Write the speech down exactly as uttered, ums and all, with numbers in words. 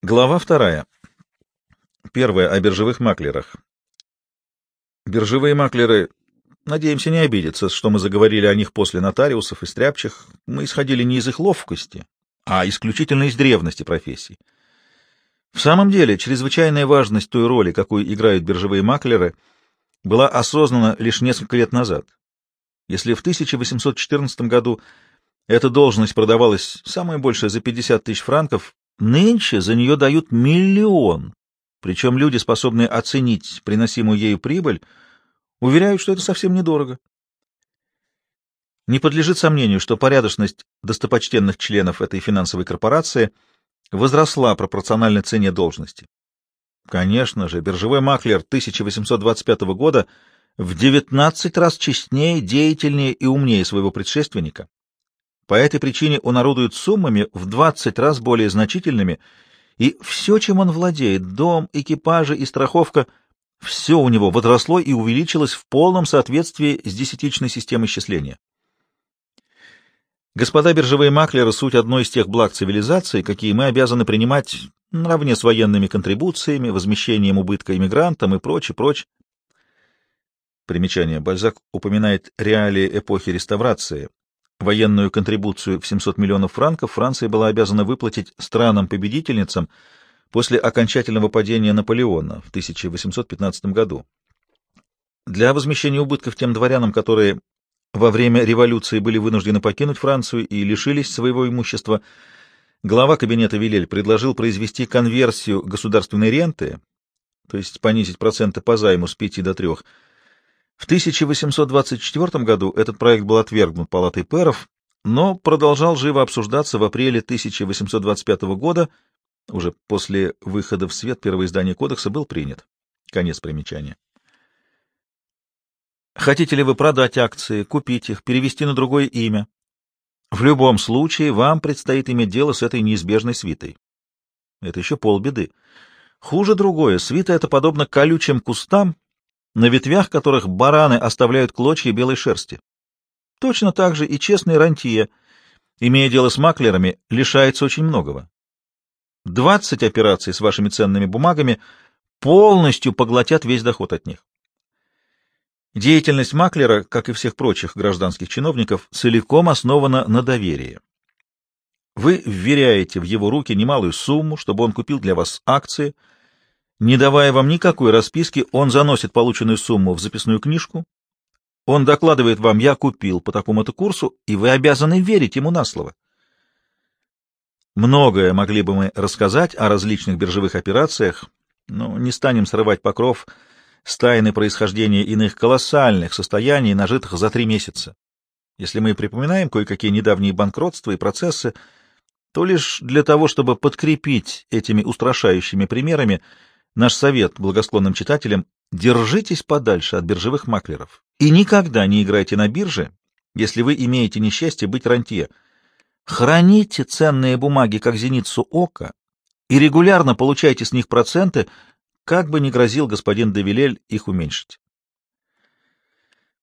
Глава вторая. Первая о биржевых маклерах. Биржевые маклеры, надеемся, не обидятся, что мы заговорили о них после нотариусов и стряпчих. Мы исходили не из их ловкости, а исключительно из древности профессий. В самом деле, чрезвычайная важность той роли, какую играют биржевые маклеры, была осознана лишь несколько лет назад. Если в тысяча восемьсот четырнадцатом году эта должность продавалась самое большее за пятьдесят тысяч франков, нынче за нее дают миллион, причем люди, способные оценить приносимую ею прибыль, уверяют, что это совсем недорого. Не подлежит сомнению, что порядочность достопочтенных членов этой финансовой корпорации возросла пропорционально цене должности. Конечно же, биржевой маклер тысяча восемьсот двадцать пятого года в девятнадцать раз честнее, деятельнее и умнее своего предшественника. По этой причине он орудует суммами в двадцать раз более значительными, и все, чем он владеет, дом, экипажи и страховка, все у него возросло и увеличилось в полном соответствии с десятичной системой счисления. Господа биржевые маклеры — суть одной из тех благ цивилизации, какие мы обязаны принимать наравне с военными контрибуциями, возмещением убытка иммигрантам и прочее, прочее. Примечание. Бальзак упоминает реалии эпохи реставрации. Военную контрибуцию в семьсот миллионов франков Франция была обязана выплатить странам-победительницам после окончательного падения Наполеона в тысяча восемьсот пятнадцатом году. Для возмещения убытков тем дворянам, которые во время революции были вынуждены покинуть Францию и лишились своего имущества, глава кабинета Вилель предложил произвести конверсию государственной ренты, то есть понизить проценты по займу с пяти до трех. В тысяча восемьсот двадцать четвёртом году этот проект был отвергнут Палатой пэров, но продолжал живо обсуждаться в апреле тысяча восемьсот двадцать пятого года, уже после выхода в свет первого издания кодекса, был принят. Конец примечания. Хотите ли вы продать акции, купить их, перевести на другое имя? В любом случае вам предстоит иметь дело с этой неизбежной свитой. Это еще полбеды. Хуже другое. Свита — это подобно колючим кустам, на ветвях которых бараны оставляют клочья белой шерсти. Точно так же и честный рантье, имея дело с маклерами, лишается очень многого. Двадцать операций с вашими ценными бумагами полностью поглотят весь доход от них. Деятельность маклера, как и всех прочих гражданских чиновников, целиком основана на доверии. Вы вверяете в его руки немалую сумму, чтобы он купил для вас акции. Не давая вам никакой расписки, он заносит полученную сумму в записную книжку, он докладывает вам: «Я купил по такому-то курсу», и вы обязаны верить ему на слово. Многое могли бы мы рассказать о различных биржевых операциях, но не станем срывать покров с тайны происхождения иных колоссальных состояний, нажитых за три месяца. Если мы припоминаем кое-какие недавние банкротства и процессы, то лишь для того, чтобы подкрепить этими устрашающими примерами наш совет благосклонным читателям: держитесь подальше от биржевых маклеров и никогда не играйте на бирже, если вы имеете несчастье быть рантье. Храните ценные бумаги как зеницу ока и регулярно получайте с них проценты, как бы ни грозил господин де Вилель их уменьшить.